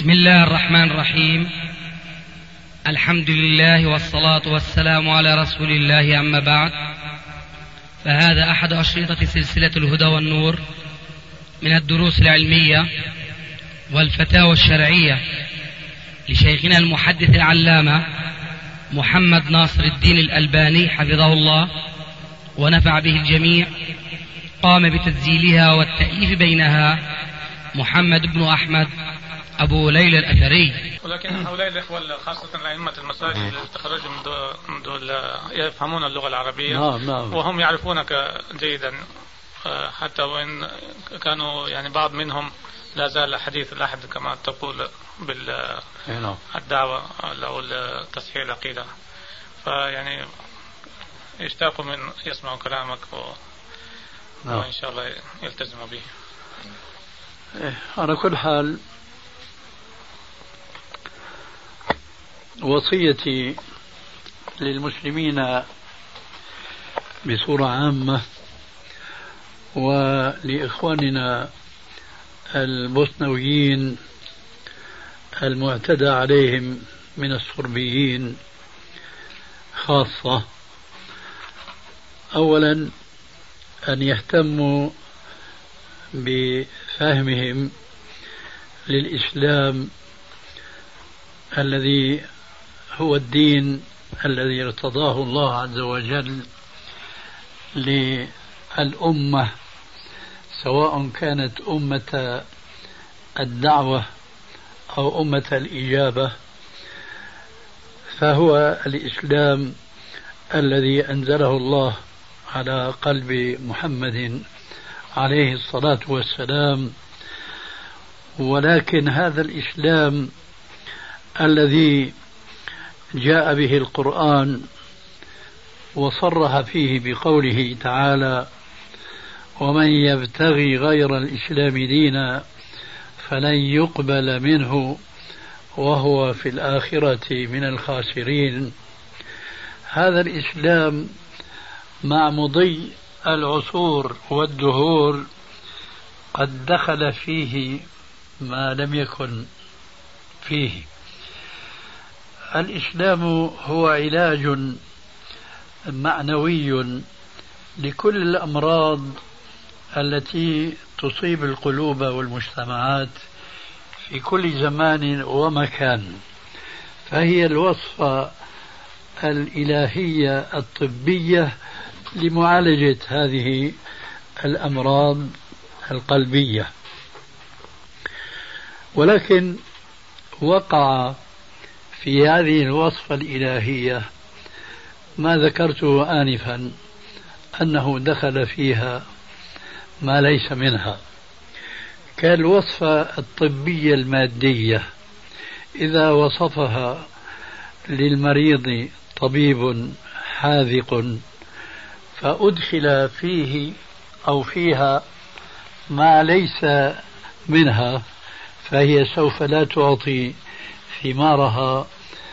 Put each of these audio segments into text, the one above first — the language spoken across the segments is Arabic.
بسم الله الرحمن الرحيم. الحمد لله والصلاة والسلام على رسول الله، أما بعد، فهذا أحد أشرطة سلسلة الهدى والنور من الدروس العلمية والفتاوى الشرعية لشيخنا المحدث العلامة محمد ناصر الدين الألباني حفظه الله ونفع به الجميع. قام بتسجيلها والتأليف بينها محمد بن أحمد أبو ليلى الأثري. ولكن هؤلاء الإخوة خاصة أئمة المساجد اللي تخرجوا من دول يفهمون اللغة العربية، وهم يعرفونك جيدا، حتى وإن كانوا يعني بعض منهم لا زال حديث الأحد كما تقول بالدعوة أو تصحيح العقيدة، فيعني يشتاقوا من يسمعوا كلامك وإن شاء الله يلتزموا به. على كل حال، وصيتي للمسلمين بصورة عامة ولإخواننا البوسنويين المعتدى عليهم من الصربيين خاصة، أولا أن يهتموا بفهمهم للإسلام الذي هو الدين الذي ارتضاه الله عز وجل للأمة، سواء كانت أمة الدعوة أو أمة الإجابة، فهو الإسلام الذي أنزله الله على قلب محمد عليه الصلاة والسلام. ولكن هذا الإسلام الذي جاء به القرآن وصرح فيه بقوله تعالى: ومن يبتغي غير الإسلام دينا فلن يقبل منه وهو في الآخرة من الخاسرين. هذا الإسلام مع مضي العصور والدهور قد دخل فيه ما لم يكن فيه. الإسلام هو علاج معنوي لكل الأمراض التي تصيب القلوب والمجتمعات في كل زمان ومكان، فهي الوصفة الإلهية الطبية لمعالجة هذه الأمراض القلبية. ولكن وقع في هذه الوصفة الإلهية ما ذكرته آنفا، أنه دخل فيها ما ليس منها، كالوصفة الطبية المادية. إذا وصفها للمريض طبيب حاذق فأدخل فيه أو فيها ما ليس منها، فهي سوف لا تعطي ثمارها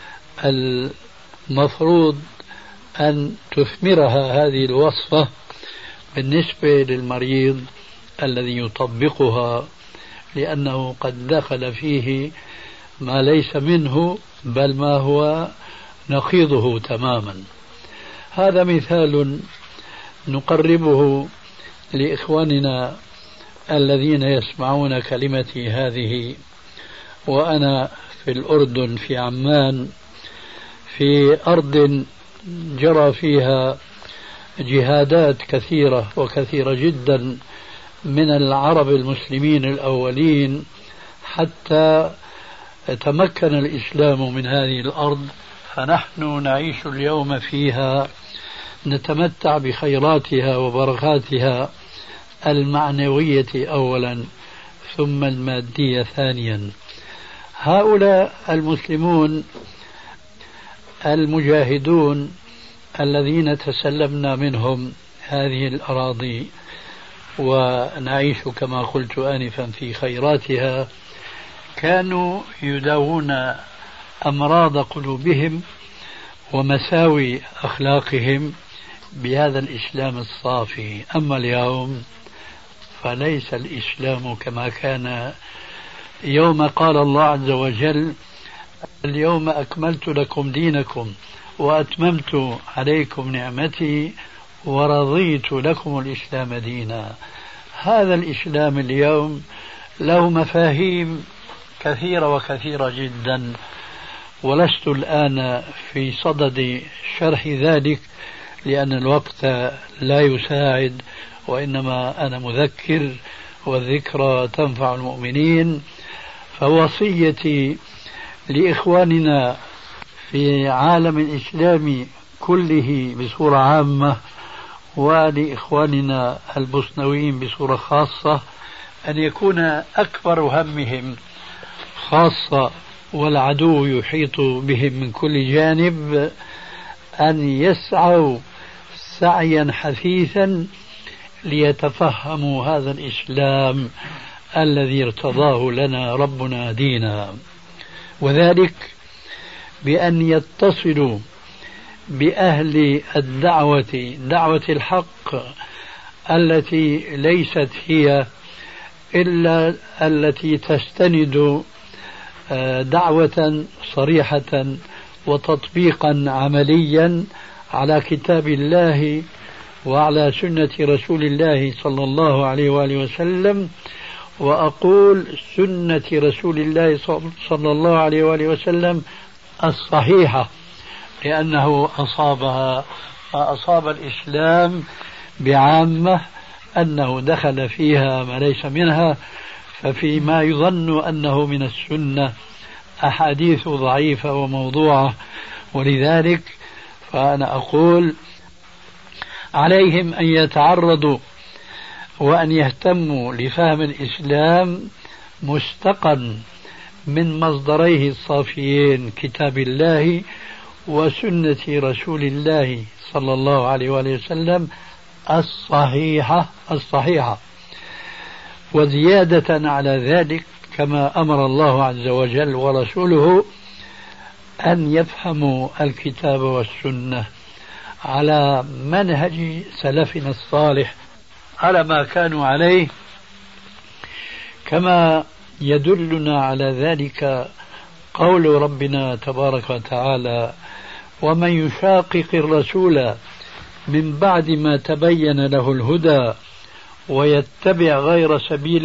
المفروض أن تثمرها هذه الوصفة بالنسبة للمريض الذي يطبقها، لأنه قد دخل فيه ما ليس منه بل ما هو نقيضه تماما. هذا مثال نقربه لإخواننا الذين يسمعون كلمتي هذه وأنا في الأردن في عمان، في أرض جرى فيها جهادات كثيرة وكثيرة جدا من العرب المسلمين الأولين حتى تمكن الإسلام من هذه الأرض، فنحن نعيش اليوم فيها نتمتع بخيراتها وبركاتها المعنوية أولا ثم المادية ثانيا. هؤلاء المسلمون المجاهدون الذين تسلمنا منهم هذه الأراضي ونعيش كما قلت آنفا في خيراتها، كانوا يداوون أمراض قلوبهم ومساوي أخلاقهم بهذا الإسلام الصافي. أما اليوم فليس الإسلام كما كان يوم قال الله عز وجل: اليوم أكملت لكم دينكم وأتممت عليكم نعمتي ورضيت لكم الإسلام دينا. هذا الإسلام اليوم له مفاهيم كثيرة وكثيرة جدا، ولست الآن في صدد شرح ذلك لأن الوقت لا يساعد، وإنما أنا مذكر والذكرى تنفع المؤمنين. فوصيتي لإخواننا في عالم الإسلام كله بصورة عامة، ولإخواننا البوسنويين بصورة خاصة، أن يكون أكبر همهم، خاصة والعدو يحيط بهم من كل جانب، أن يسعوا سعيا حثيثا ليتفهموا هذا الإسلام الذي ارتضاه لنا ربنا دينا، وذلك بأن يتصلوا بأهل الدعوة، دعوة الحق التي ليست هي إلا التي تستند دعوة صريحة وتطبيقا عمليا على كتاب الله وعلى سنة رسول الله صلى الله عليه وآله وسلم. وأقول سنة رسول الله صلى الله عليه وآله وسلم الصحيحة، لأنه أصابها ما أصاب الإسلام بعامة، أنه دخل فيها ما ليس منها. ففيما يظن أنه من السنة أحاديث ضعيفة وموضوعة، ولذلك فأنا أقول عليهم أن يتعرضوا وأن يهتموا لفهم الإسلام مستقا من مصدريه الصافيين كتاب الله وسنة رسول الله صلى الله عليه وآله وسلم الصحيحة. وزيادة على ذلك كما أمر الله عز وجل ورسوله أن يفهموا الكتاب والسنة على منهج سلفنا الصالح، على ما كانوا عليه، كما يدلنا على ذلك قول ربنا تبارك وتعالى: ومن يشاقق الرسول من بعد ما تبين له الهدى ويتبع غير سبيل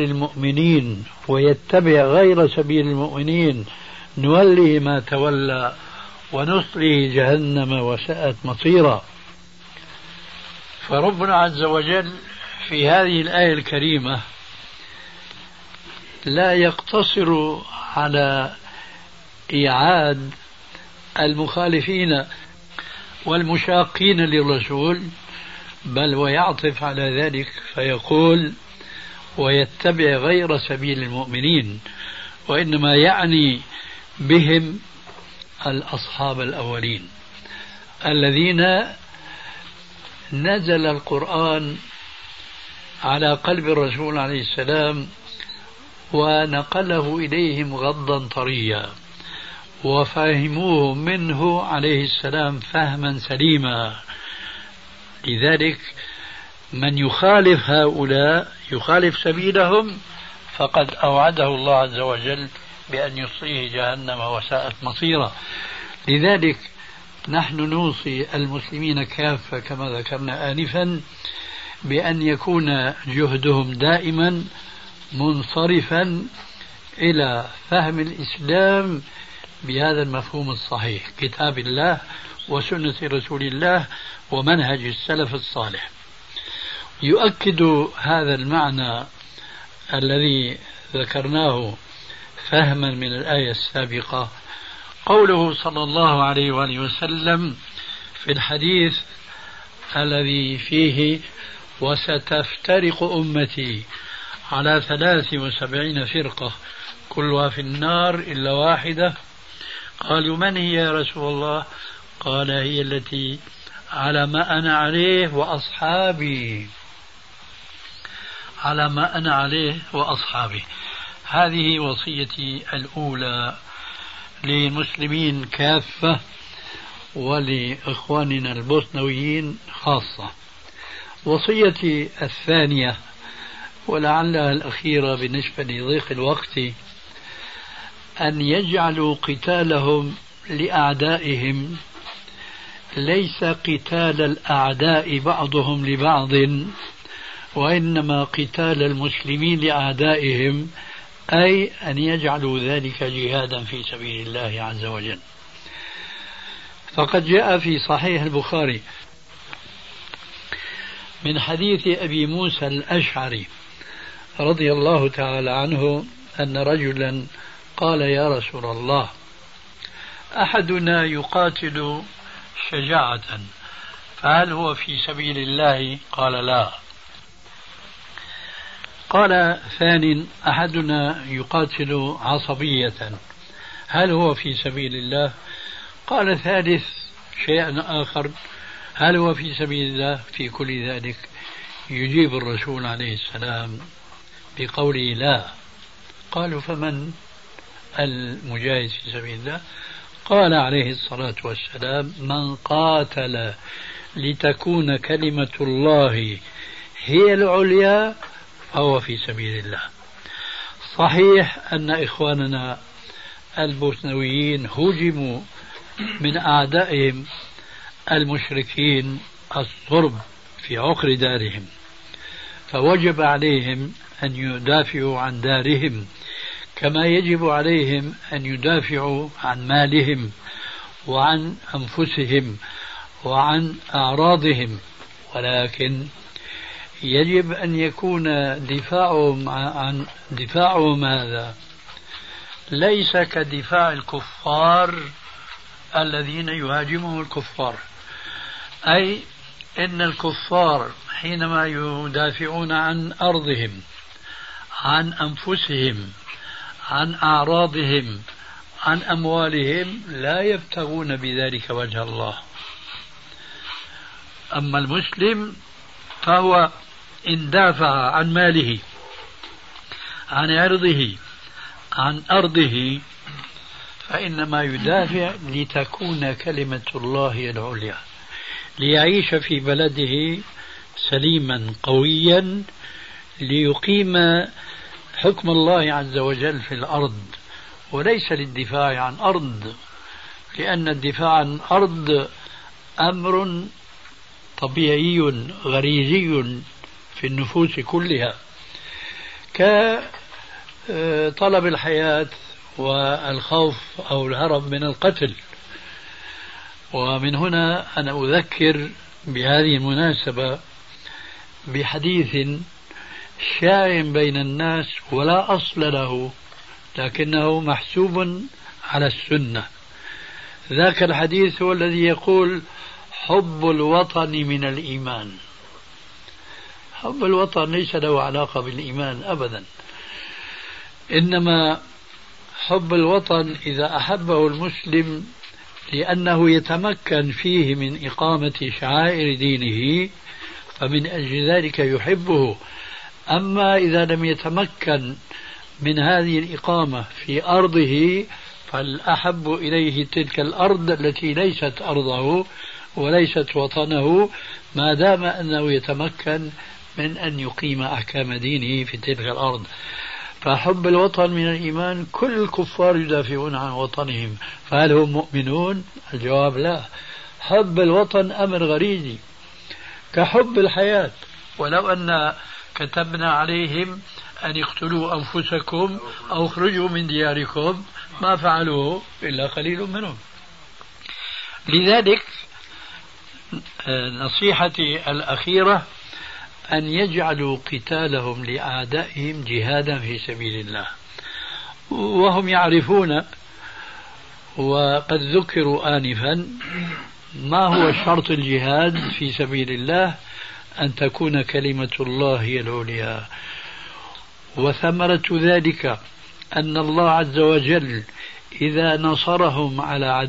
المؤمنين نوله ما تولى ونصله جهنم وساءت مصيرا. فربنا عز وجل في هذه الآية الكريمة لا يقتصر على إيعاد المخالفين والمشاقين للرسول، بل ويعطف على ذلك فيقول: ويتبع غير سبيل المؤمنين، وإنما يعني بهم الأصحاب الأولين الذين نزل القرآن على قلب الرسول عليه السلام ونقله إليهم غضا طريا، وفهموه منه عليه السلام فهما سليما. لذلك من يخالف هؤلاء، يخالف سبيلهم، فقد أوعده الله عز وجل بأن يصليه جهنم وساءت مصيرا. لذلك نحن نوصي المسلمين كافة كما ذكرنا آنفا بأن يكون جهدهم دائما منصرفا إلى فهم الإسلام بهذا المفهوم الصحيح، كتاب الله وسنة رسول الله ومنهج السلف الصالح. يؤكد هذا المعنى الذي ذكرناه فهما من الآية السابقة قوله صلى الله عليه وآله وسلم في الحديث الذي فيه: وستفترق أمتي على 73 فرقة كلها في النار إلا واحدة. قالوا: من هي يا رسول الله؟ قال: هي التي على ما أنا عليه وأصحابي، على ما أنا عليه وأصحابي. هذه وصيتي الأولى للمسلمين كافة ولإخواننا البوسنويين خاصة. وصيتي الثانية ولعلها الأخيرة بالنسبة لضيق الوقت أن يجعلوا قتالهم لأعدائهم ليس قتال الأعداء بعضهم لبعض، وإنما قتال المسلمين لأعدائهم، أي أن يجعلوا ذلك جهادا في سبيل الله عز وجل. فقد جاء في صحيح البخاري من حديث أبي موسى الأشعري رضي الله تعالى عنه أن رجلا قال: يا رسول الله، أحدنا يقاتل شجاعة فهل هو في سبيل الله؟ قال: لا. قال ثانٍ: أحدنا يقاتل عصبية هل هو في سبيل الله؟ قال ثالث شيئا آخر: هل هو في سبيل الله؟ في كل ذلك يجيب الرسول عليه السلام بقوله: لا. قالوا: فمن المجاهد في سبيل الله؟ قال عليه الصلاة والسلام: من قاتل لتكون كلمة الله هي العليا فهو في سبيل الله. صحيح أن إخواننا البوسنويين هجموا من أعدائهم المشركين الصرب في عقر دارهم، فوجب عليهم أن يدافعوا عن دارهم كما يجب عليهم أن يدافعوا عن مالهم وعن أنفسهم وعن أعراضهم، ولكن يجب أن يكون دفاعهم هذا ليس كدفاع الكفار الذين يهاجمهم الكفار، أي إن الكفار حينما يدافعون عن أرضهم، عن أنفسهم، عن أعراضهم، عن أموالهم، لا يبتغون بذلك وجه الله. أما المسلم فهو إن دافع عن ماله، عن عرضه، عن أرضه، فإنما يدافع لتكون كلمة الله العليا، ليعيش في بلده سليما قويا، ليقيم حكم الله عز وجل في الأرض، وليس للدفاع عن أرض، لأن الدفاع عن أرض أمر طبيعي غريزي في النفوس كلها، كطلب الحياة والخوف أو الهرب من القتل. ومن هنا أنا أذكر بهذه المناسبة بحديث شائع بين الناس ولا أصل له، لكنه محسوب على السنة. ذاك الحديث هو الذي يقول: حب الوطن من الإيمان. حب الوطن ليس له علاقة بالإيمان أبدا، إنما حب الوطن إذا أحبه المسلم لأنه يتمكن فيه من إقامة شعائر دينه فمن أجل ذلك يحبه. أما إذا لم يتمكن من هذه الإقامة في أرضه فالأحب إليه تلك الأرض التي ليست أرضه وليست وطنه، ما دام أنه يتمكن من أن يقيم أحكام دينه في تلك الأرض. فحب الوطن من الإيمان. كل الكفار يدافعون عن وطنهم، فهل هم مؤمنون؟ الجواب لا. حب الوطن أمر غريزي كحب الحياة. ولو أن كتبنا عليهم أن يقتلوا أنفسكم أو اخرجوا من دياركم ما فعلوه إلا قليل منهم. لذلك نصيحتي الأخيرة أن يجعلوا قتالهم لأعدائهم جهادا في سبيل الله، وهم يعرفون وقد ذكروا آنفا ما هو شرط الجهاد في سبيل الله: أن تكون كلمة الله هي العليا. وثمرة ذلك أن الله عز وجل إذا نصرهم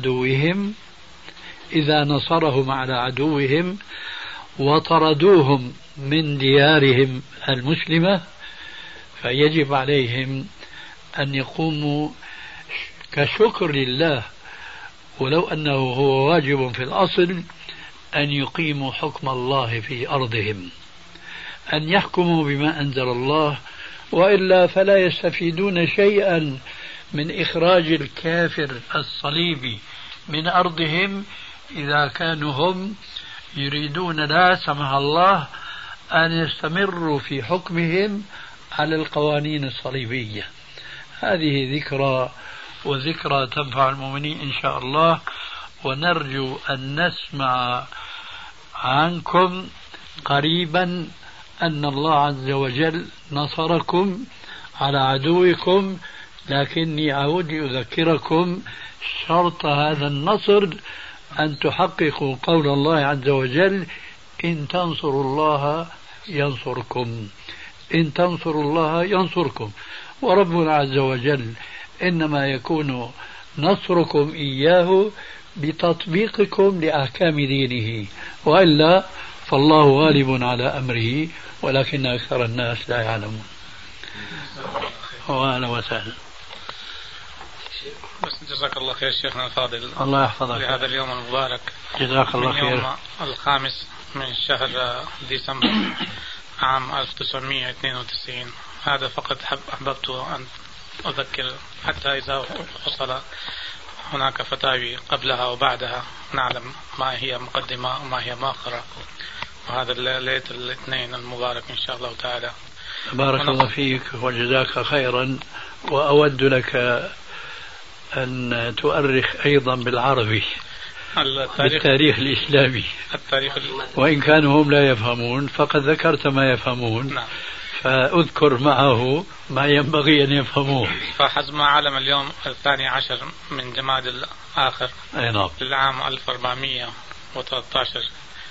على عدوهم وطردوهم من ديارهم المسلمة فيجب عليهم أن يقوموا كشكر لله، ولو أنه هو واجب في الأصل، أن يقيموا حكم الله في أرضهم، أن يحكموا بما أنزل الله، وإلا فلا يستفيدون شيئا من إخراج الكافر الصليبي من أرضهم إذا كانوا هم يريدون لا سمح الله أن يستمروا في حكمهم على القوانين الصليبية. هذه ذكرى، وذكرى تنفع المؤمنين إن شاء الله، ونرجو أن نسمع عنكم قريبا أن الله عز وجل نصركم على عدوكم. لكني أعود أذكركم شرط هذا النصر أن تحققوا قول الله عز وجل: إن تنصروا الله ينصركم، إن تنصروا الله ينصركم. وربنا عز وجل إنما يكون نصركم إياه بتطبيقكم لأحكام دينه، وإلا فالله غالب على أمره ولكن أكثر الناس لا يعلمون. وأهلا وسهلا. بس جزاك الله خير شيخنا الفاضل، الله يحفظك لهذا اليوم المبارك. جزاك الله خير. يوم 5 من شهر ديسمبر عام 1992. هذا فقط أحببت أن أذكر، حتى إذا حصل هناك فتاوي قبلها وبعدها نعلم ما هي مقدمة وما هي مؤخرة. وهذا ليلة الاثنين المبارك إن شاء الله تعالى. بارك الله فيك وجزاك خيرا. وأود لك أن تؤرخ أيضا بالعربي بالتاريخ الإسلامي، وإن كانوا هم لا يفهمون فقد ذكرت ما يفهمون. نعم. فأذكر معه ما ينبغي أن يفهموه. فحزم عالم اليوم 12 من جماد الآخر للعام 1413.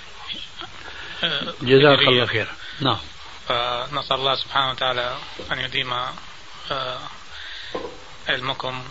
جزاك الله خير. نعم. فنسأل الله سبحانه وتعالى أن يديم علمكم،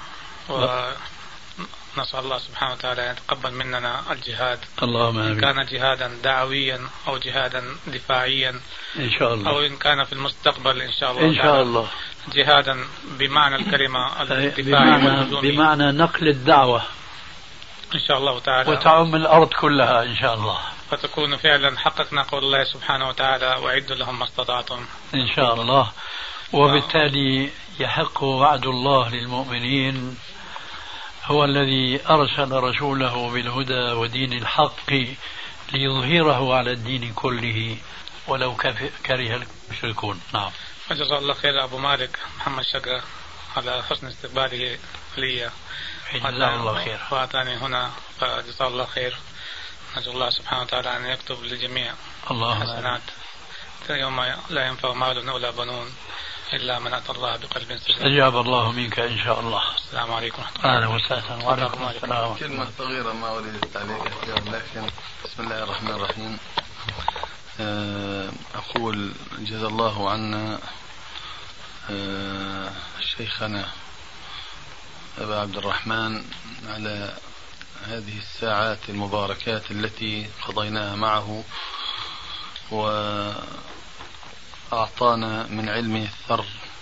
ونسأل الله سبحانه وتعالى أن يتقبل مننا الجهاد، اللهم آمين. إن كان جهادا دعويا أو جهادا دفاعيا إن شاء الله، أو إن كان في المستقبل إن شاء الله إن شاء الله جهادا بمعنى الكلمة الدفاعي بمعنى نقل الدعوة إن شاء الله تعالى، وتعم الأرض كلها إن شاء الله، فتكون فعلا حققنا قول الله سبحانه وتعالى: وأعدوا لهم ما استطعتم إن شاء الله. وبالتالي يحق وعد الله للمؤمنين، هو الذي أرسل رسوله بالهدى ودين الحق ليظهره على الدين كله ولو كره المشركون. نعم. جزا الله خير أبو مالك محمد شقة على حسن استقباله لي، جزاه الله خير، وأتاني هنا، فجزا الله خير. نرجو الله سبحانه وتعالى أن يكتب للجميع حسنات يوم لا ينفع مال ولا بنون إلا من أتى الله بقلب سليم. استجاب الله منك إن شاء الله. السلام عليكم ورحمة الله. أهلا وسهلا. وعليكم السلام. كلمة صغيرة ما أريد التعليق كثير، لكن بسم الله الرحمن الرحيم. أقول جزا الله عنا شيخنا أبا عبد الرحمن على هذه الساعات المباركات التي قضيناها معه، وأعطانا من علمه الثر،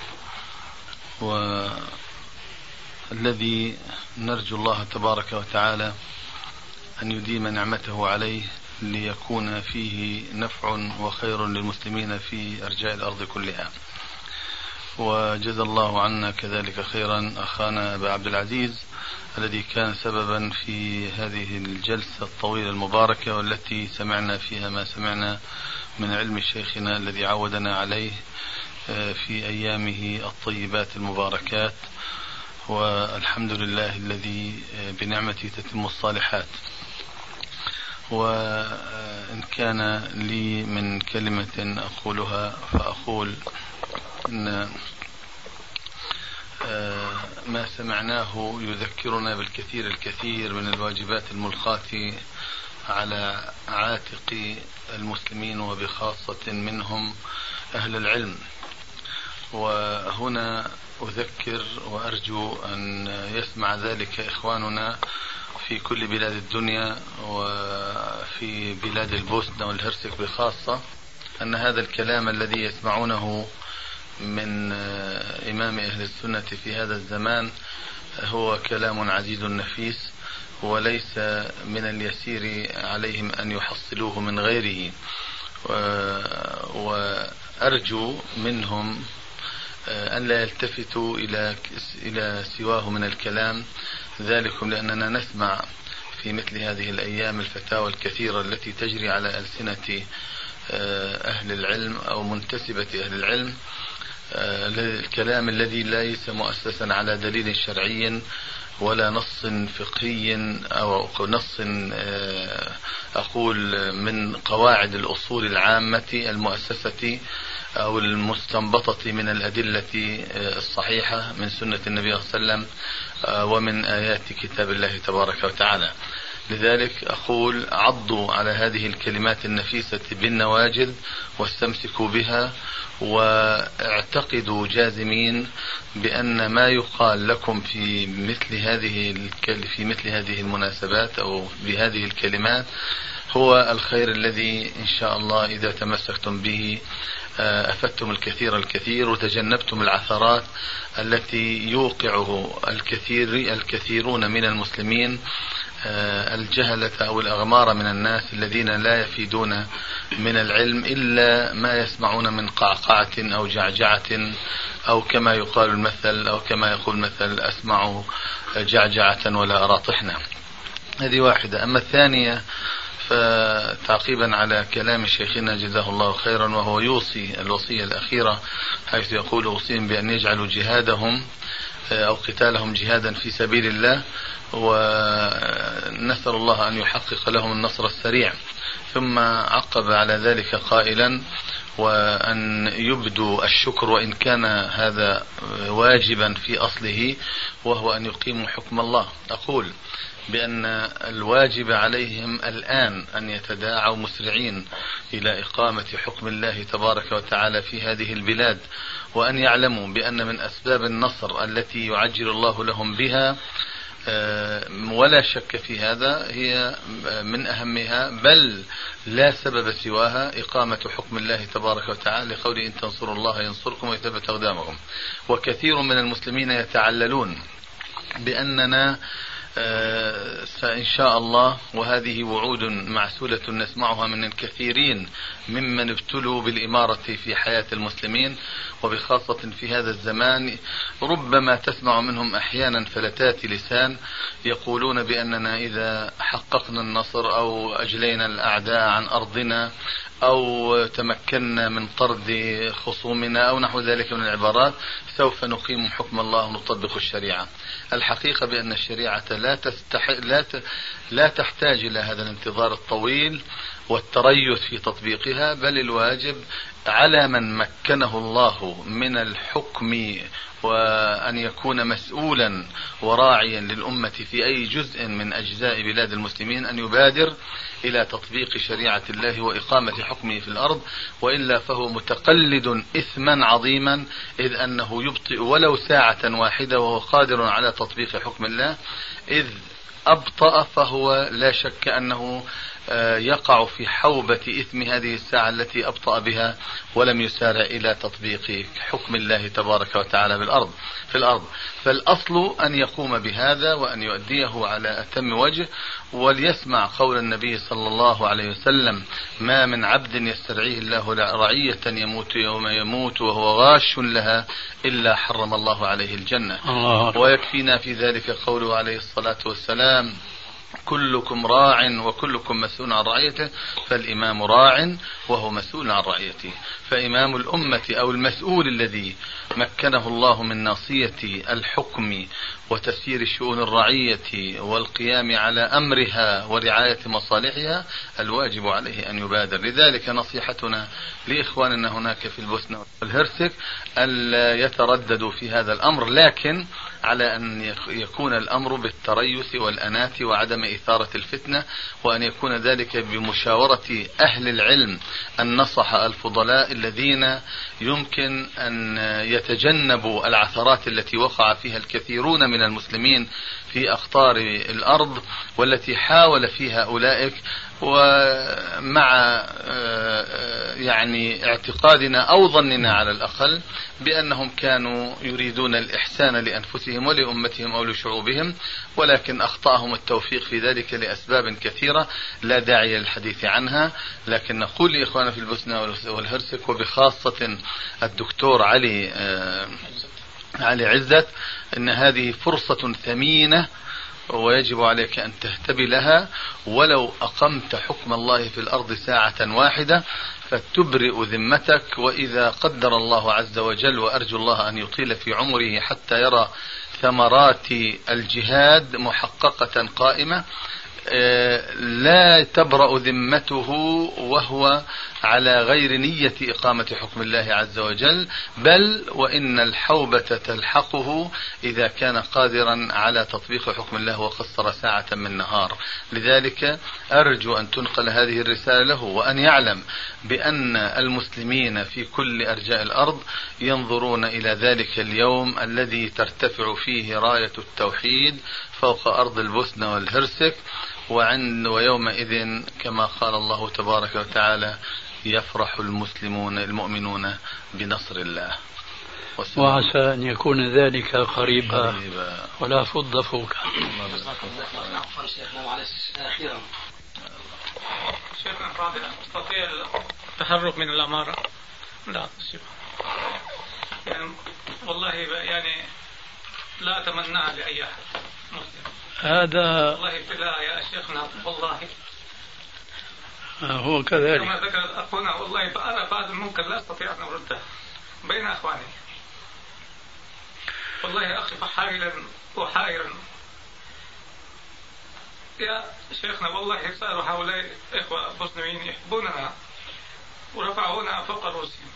والذي نرجو الله تبارك وتعالى أن يديم نعمته عليه ليكون فيه نفع وخير للمسلمين في أرجاء الأرض كلها. وجزا الله عنا كذلك خيرا أخانا أبا عبد العزيز الذي كان سببا في هذه الجلسة الطويلة المباركة، والتي سمعنا فيها ما سمعنا من علم شيخنا الذي عودنا عليه في أيامه الطيبات المباركات. والحمد لله الذي بنعمته تتم الصالحات. وإن كان لي من كلمة أقولها فأقول إن ما سمعناه يذكرنا بالكثير الكثير من الواجبات الملقاة على عاتق المسلمين، وبخاصة منهم أهل العلم. وهنا أذكر وأرجو أن يسمع ذلك إخواننا في كل بلاد الدنيا، وفي بلاد البوسنة والهرسك بخاصة، أن هذا الكلام الذي يسمعونه من إمام أهل السنة في هذا الزمان هو كلام عزيز نفيس، وليس من اليسير عليهم أن يحصلوه من غيره. وأرجو منهم أن لا يلتفتوا إلى سواه من الكلام، ذلكم لأننا نسمع في مثل هذه الأيام الفتاوى الكثيرة التي تجري على ألسنة أهل العلم أو منتسبة أهل العلم، الكلام الذي ليس مؤسسا على دليل شرعي ولا نص فقهي أو نص أقول من قواعد الأصول العامة المؤسسة أو المستنبطة من الأدلة الصحيحة من سنة النبي صلى الله عليه وسلم ومن آيات كتاب الله تبارك وتعالى. لذلك أقول عضوا على هذه الكلمات النفيسة بالنواجذ واستمسكوا بها، واعتقدوا جازمين بأن ما يقال لكم في مثل هذه المناسبات أو بهذه الكلمات هو الخير الذي إن شاء الله إذا تمسكتم به أفدتم الكثير وتجنبتم العثرات التي يوقعه الكثيرون من المسلمين، الجهلة أو الأغمار من الناس الذين لا يفيدون من العلم إلا ما يسمعون من قعقعة أو جعجعة، أو كما يقال المثل أو كما يقول المثل أسمع جعجعة ولا أرى طحنا. هذه واحدة. أما الثانية فتعقيبا على كلام شيخنا جزاه الله خيرا، وهو يوصي الوصية الأخيرة حيث يقول أوصيهم بأن يجعلوا جهادهم أو قتالهم جهادا في سبيل الله، ونسأل الله أن يحقق لهم النصر السريع. ثم عقب على ذلك قائلا وأن يبدوا الشكر وإن كان هذا واجبا في أصله، وهو أن يقيموا حكم الله. أقول بأن الواجب عليهم الآن أن يتداعوا مسرعين إلى إقامة حكم الله تبارك وتعالى في هذه البلاد، وأن يعلموا بأن من أسباب النصر التي يعجل الله لهم بها ولا شك في هذا هي من أهمها بل لا سبب سواها إقامة حكم الله تبارك وتعالى، لقوله إن تنصروا الله ينصركم ويثبت أقدامكم. وكثير من المسلمين يتعللون بأننا إن شاء الله، وهذه وعود معسولة نسمعها من الكثيرين ممن ابتلوا بالإمارة في حياة المسلمين، وبخاصة في هذا الزمان ربما تسمع منهم أحيانا فلتات لسان يقولون بأننا إذا حققنا النصر أو أجلينا الأعداء عن أرضنا أو تمكنا من طرد خصومنا أو نحو ذلك من العبارات سوف نقيم حكم الله ونطبق الشريعة. الحقيقة بأن الشريعة لا تحتاج إلى هذا الانتظار الطويل والتريث في تطبيقها، بل الواجب على من مكنه الله من الحكم وأن يكون مسؤولا وراعيا للأمة في أي جزء من أجزاء بلاد المسلمين أن يبادر إلى تطبيق شريعة الله وإقامة حكمه في الأرض، وإلا فهو متقلد إثما عظيما، إذ أنه يبطئ ولو ساعة واحدة وهو قادر على تطبيق حكم الله، إذ أبطأ فهو لا شك أنه يقع في حوبة إثم هذه الساعة التي أبطأ بها ولم يسارع إلى تطبيق حكم الله تبارك وتعالى في الأرض. فالأصل أن يقوم بهذا وأن يؤديه على أتم وجه، وليسمع قول النبي صلى الله عليه وسلم ما من عبد يسترعيه الله رعية يموت يوم يموت وهو غاش لها إلا حرم الله عليه الجنة. ويكفينا في ذلك قوله عليه الصلاة والسلام كلكم راع وكلكم مسؤول عن رعيته، فالإمام راع وهو مسؤول عن رعيته. فإمام الأمة أو المسؤول الذي مكنه الله من ناصية الحكم وتسيير شؤون الرعية والقيام على أمرها ورعاية مصالحها الواجب عليه أن يبادر. لذلك نصيحتنا لإخواننا هناك في البوسنة والهرسك ألا يترددوا في هذا الأمر، لكن على أن يكون الأمر بالتريث والأناة وعدم إثارة الفتنة، وأن يكون ذلك بمشاورة أهل العلم النصح الفضلاء الذين يمكن أن يتجنبوا العثرات التي وقع فيها الكثيرون من المسلمين في أقطار الأرض، والتي حاول فيها أولئك ومع يعني اعتقادنا أو ظننا على الأقل بأنهم كانوا يريدون الإحسان لأنفسهم ولأمتهم أو لشعوبهم، ولكن أخطأهم التوفيق في ذلك لأسباب كثيرة لا داعي للحديث عنها. لكن نقول لإخوانا في البوسنة والهرسك وبخاصة الدكتور علي عزت أن هذه فرصة ثمينة ويجب عليك أن تهتبي لها، ولو أقمت حكم الله في الأرض ساعة واحدة فتبرئ ذمتك. وإذا قدر الله عز وجل، وأرجو الله أن يطيل في عمره حتى يرى ثمرات الجهاد محققة قائمة، لا تبرأ ذمته وهو على غير نية إقامة حكم الله عز وجل، بل وإن الحوبة تلحقه إذا كان قادرا على تطبيق حكم الله وقصر ساعة من نهار. لذلك أرجو أن تنقل هذه الرسالة له، وأن يعلم بأن المسلمين في كل أرجاء الأرض ينظرون إلى ذلك اليوم الذي ترتفع فيه راية التوحيد فوق أرض البوسنة والهرسك، ويومئذ كما قال الله تبارك وتعالى يفرح المؤمنون بنصر الله. وعسى أن يكون ذلك قريبا ولا فض فوق. شيخنا فاضل، أستطيع التحرك من الأمارة؟ لا يعني والله يعني لا أتمناها لأي أحد مسلم. هذا والله ابتلاء يا شيخنا، والله هو كذلك كما ذكر أخونا. والله أنا بعض الممكن لا أستطيع أن أرده بين أخواني. والله أخي حائلا وحائرا يا شيخنا. والله صاروا هؤلاء إخوة بوسنيين يحبوننا ورفعونا فوق رؤوسهم،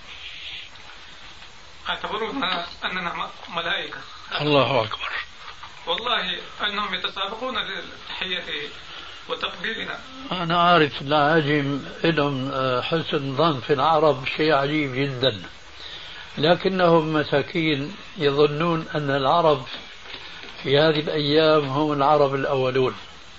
اعتبرونا أننا ملائكة. الله أكبر. والله أنهم يتسابقون للتحية وتقبيلنا. أنا عارف العاجم لهم حسن ظن في العرب شيء عجيب جدا، لكنهم مساكين يظنون أن العرب في هذه الأيام هم العرب الأولون.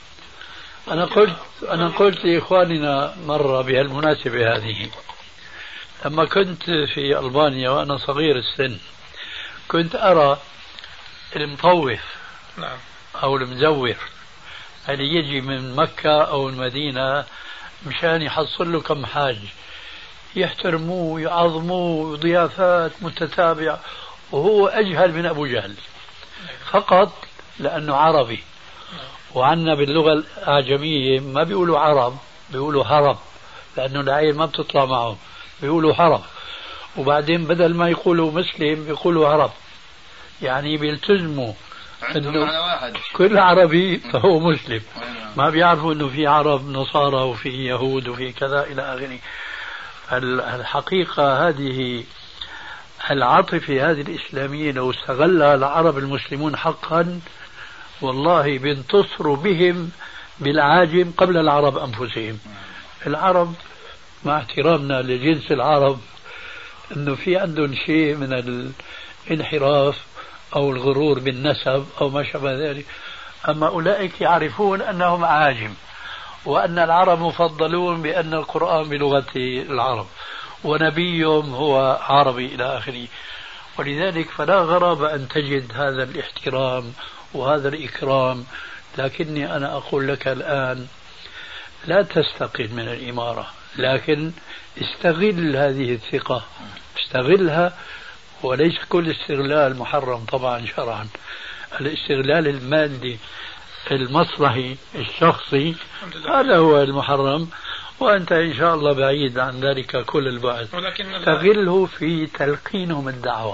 أنا قلت لإخواننا مرة بهالمناسبة هذه، لما كنت في ألبانيا وأنا صغير السن كنت أرى المطوف أو المزور اللي يجي من مكة أو المدينة مشان يحصل له كم حاج، يحترموه يعظموه ضيافات متتابعة، وهو أجهل من أبو جهل فقط لأنه عربي. وعنا باللغة الأعجمية ما بيقولوا عرب، بيقولوا هرب، لأنه العين ما بتطلع معهم، بيقولوا هرب. وبعدين بدل ما يقولوا مسلم بيقولوا هرب، يعني بيلتزموا انه كل عربي فهو مسلم، ما بيعرفوا انه في عرب نصارى وفي يهود وفي كذا الى اخره. الحقيقة هذه العاطفة هذه الإسلامية لو استغلها العرب المسلمون حقا والله بينتصروا بهم بالعاجم قبل العرب أنفسهم. العرب مع احترامنا لجنس العرب انه في عندهم شيء من الانحراف او الغرور بالنسب او ما شابه ذلك، اما اولئك يعرفون انهم عاجم وان العرب مفضلون بان القرآن بلغة العرب ونبيهم هو عربي الى اخره. ولذلك فلا غرابة ان تجد هذا الاحترام وهذا الإكرام. لكني أنا أقول لك الآن لا تستقل من الإمارة، لكن استغل هذه الثقة، استغلها، وليس كل استغلال محرم طبعا شرعا. الاستغلال المادي المصلحي الشخصي هذا هو المحرم، وأنت إن شاء الله بعيد عن ذلك كل البعد. استغله في تلقينهم الدعوة.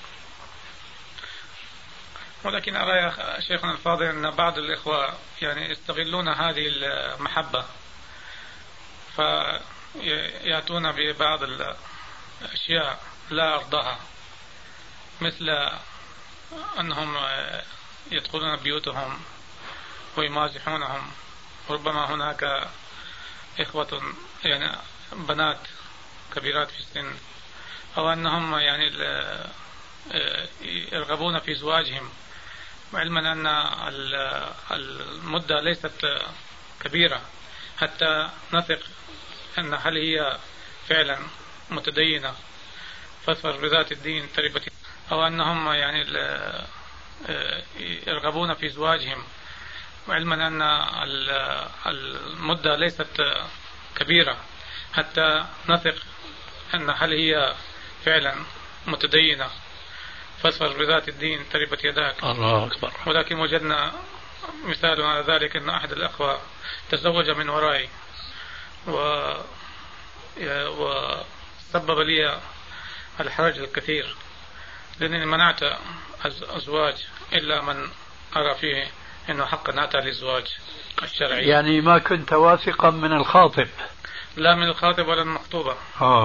ولكن أرى يا شيخنا الفاضل أن بعض الإخوة يعني يستغلون هذه المحبة فيأتون ببعض الأشياء لا أرضها، مثل أنهم يدخلون بيوتهم ويمازحونهم. ربما هناك إخوة يعني بنات كبيرات في السن، أو أنهم يعني يرغبون في زواجهم، علما أن المدة ليست كبيرة، حتى نثق أن هل هي فعلا متدينة فاظفر بذات الدين تربت، أو أنهم يعني يرغبون في زواجهم، وعلما أن المدة ليست كبيرة، حتى نثق أن هل هي فعلا متدينة فاظفر بذات الدين تربت يداك. الله أكبر. ولكن وجدنا مثال على ذلك أن أحد الأخوة تزوج من ورائي وسبب لي الحرج الكثير، لأنني منعت الزواج إلا من أرى فيه أنه حقا أتى للزواج الشرعي. يعني ما كنت واثقا من الخاطب؟ لا من الخاطب ولا المخطوبة.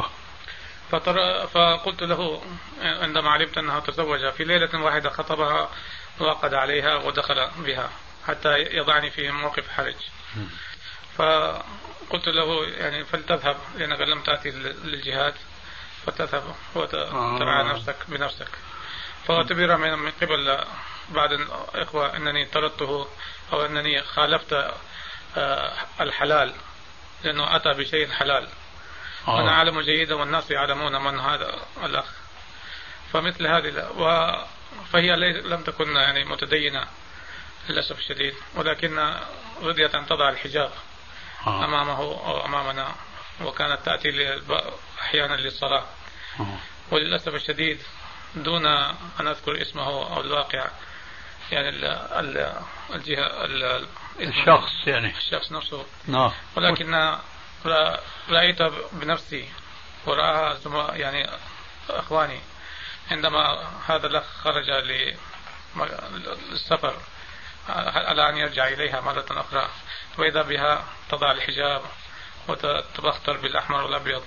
فقلت له عندما علمت أنها تزوج في ليلة واحدة خطبها وعقد عليها ودخل بها حتى يضعني في موقف حرج، فقلت له يعني فلتذهب لأنك لم تأتي للجهاد، فتذهب وترعى نفسك بنفسك. فاعتبر من قبل بعض الإخوة أنني طردته أو أنني خالفت الحلال لأنه أتى بشيء حلال. أنا أعلم جيدا والناس يعلمون من هذا الأخ. فمثل هذه فهي لم تكن يعني متدينة للأسف الشديد، ولكن رضيت أن تضع الحجاب أمامه أو أمامنا، وكانت تأتي أحيانا للصلاة. وللأسف الشديد دون أن أذكر اسمه أو الواقع يعني الجهة الشخص يعني الشخص نفسه. ولكن رأيت بنفسي ورأى يعني أخواني عندما هذا الأخ خرج للسفر على أن يرجع إليها مرة أخرى، وإذا بها تضع الحجاب وتبختر بالأحمر والأبيض.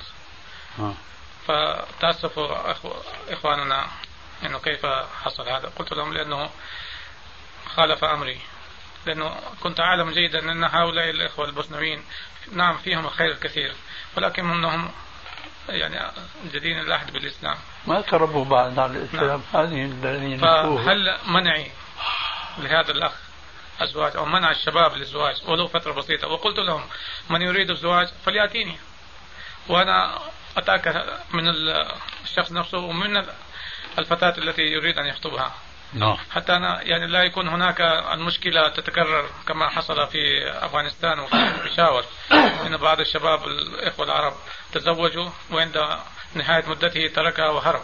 فتأسفوا إخواننا إنه كيف حصل هذا. قلت لهم لأنه خالف أمري، لأنه كنت أعلم جيدا أن هؤلاء الإخوة البوسنويين نعم فيهم الخير الكثير، ولكن منهم يعني جديد العهد بالإسلام، ما تربوا بعد على الإسلام. هذه فهل منعي لهذا الأخ الزواج أو منع الشباب للزواج ولو فترة بسيطة؟ وقلت لهم من يريد الزواج فليأتيني، وأنا أتأكد من الشخص نفسه ومن الفتاة التي يريد أن يخطبها. حتى أنا يعني لا يكون هناك المشكلة تتكرر كما حصل في أفغانستان وفي بشاور، إن بعض الشباب الإخوة العرب تزوجوا وعند نهاية مدته تركها وهرب.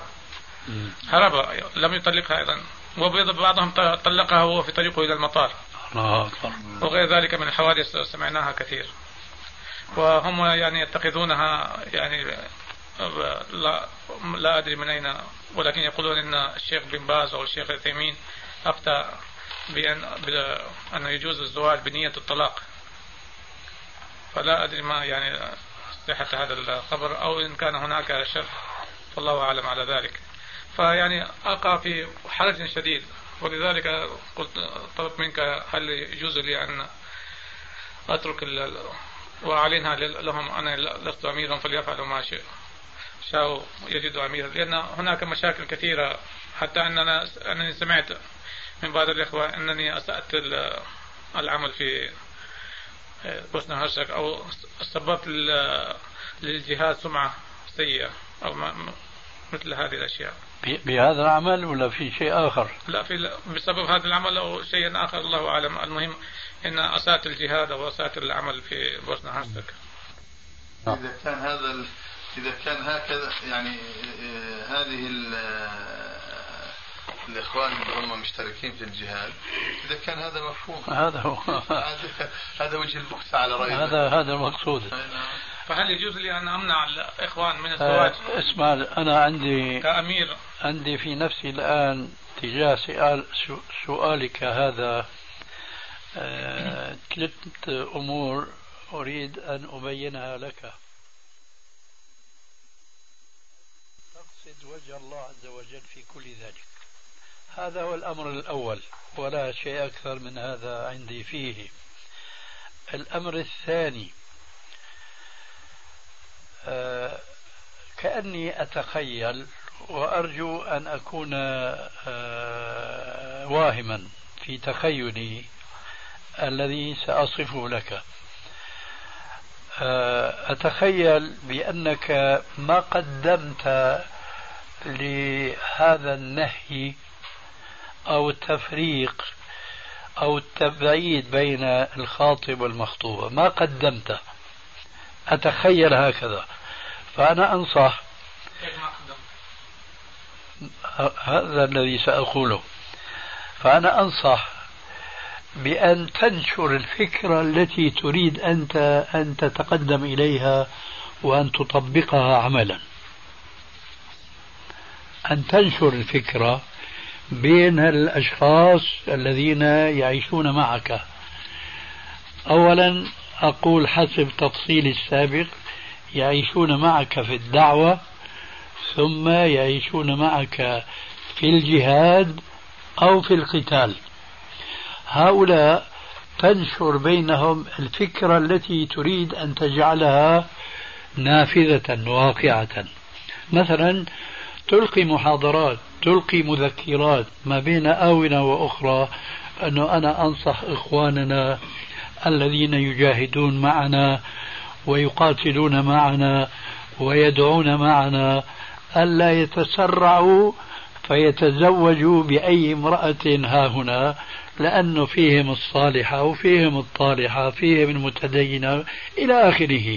لم يطلقها أيضا، وبعضهم طلقها وهو في طريقه إلى المطار. وغير ذلك من الحوادث سمعناها كثير. وهم يعني يتخذونها يعني لا أدري من أين، ولكن يقولون إن الشيخ بن باز أو الشيخ العثيمين أفتى بأن يجوز الزواج بنية الطلاق. فلا أدري ما يعني صحة هذا الخبر أو إن كان هناك شك، فالله أعلم على ذلك. فيعني أقع في حرج شديد، ولذلك قلت طلبت منك هل يجوز لي أن أترك وأعلنها لهم أنا لست أميرا فليفعلوا ما شاءوا يجدوا أميرا، لأن هناك مشاكل كثيرة. حتى أنني سمعت من بعض الإخوة أنني أسأت العمل في بوسنيا وهرسك أو سببت للجهاد سمعة سيئة أو مثل هذه الأشياء. بهذا العمل ولا في شيء آخر؟ لا، بسبب هذا العمل أو شيء آخر الله أعلم. المهم أن أسأت الجهاد أو أسأت العمل في بوسنيا وهرسك. إذا كان هكذا يعني هذه الإخوان اللي هم مشتركين في الجهاد، إذا كان هذا مفهوم هذا هو هذا وجه البحث على رأيي، هذا المقصود. فهل يجوز لي أن أمنع الإخوان من الزواج؟ اسمع، أنا عندي كأمير عندي في نفسي الآن تجاه سؤالك هذا ثلاث أمور أريد أن أبينها لك. تقصد وجه الله عز وجل في كل ذلك، هذا هو الأمر الأول، ولا شيء أكثر من هذا عندي فيه. الأمر الثاني، كأني أتخيل وأرجو أن أكون واهما في تخيلي الذي سأصفه لك، أتخيل بأنك ما قدمت لهذا النهي أو التفريق أو التبعيد بين الخاطب والمخطوبة، ما قدمته، أتخيل هكذا. فأنا أنصح، هذا الذي سأقوله، فأنا أنصح بأن تنشر الفكرة التي تريد أنت أن تتقدم إليها وأن تطبقها عملا، أن تنشر الفكرة بين الأشخاص الذين يعيشون معك. أولا أقول حسب تفصيل السابق، يعيشون معك في الدعوة، ثم يعيشون معك في الجهاد أو في القتال. هؤلاء تنشر بينهم الفكرة التي تريد أن تجعلها نافذة واقعة. مثلا تلقي محاضرات، تلقي مذكرات ما بين آونة وأخرى، أنه أنا أنصح إخواننا الذين يجاهدون معنا ويقاتلون معنا ويدعون معنا ألا يتسرعوا فيتزوجوا بأي امرأة هاهنا، لأنه فيهم الصالحة وفيهم الطالحة، فيهم المتدينة إلى آخره.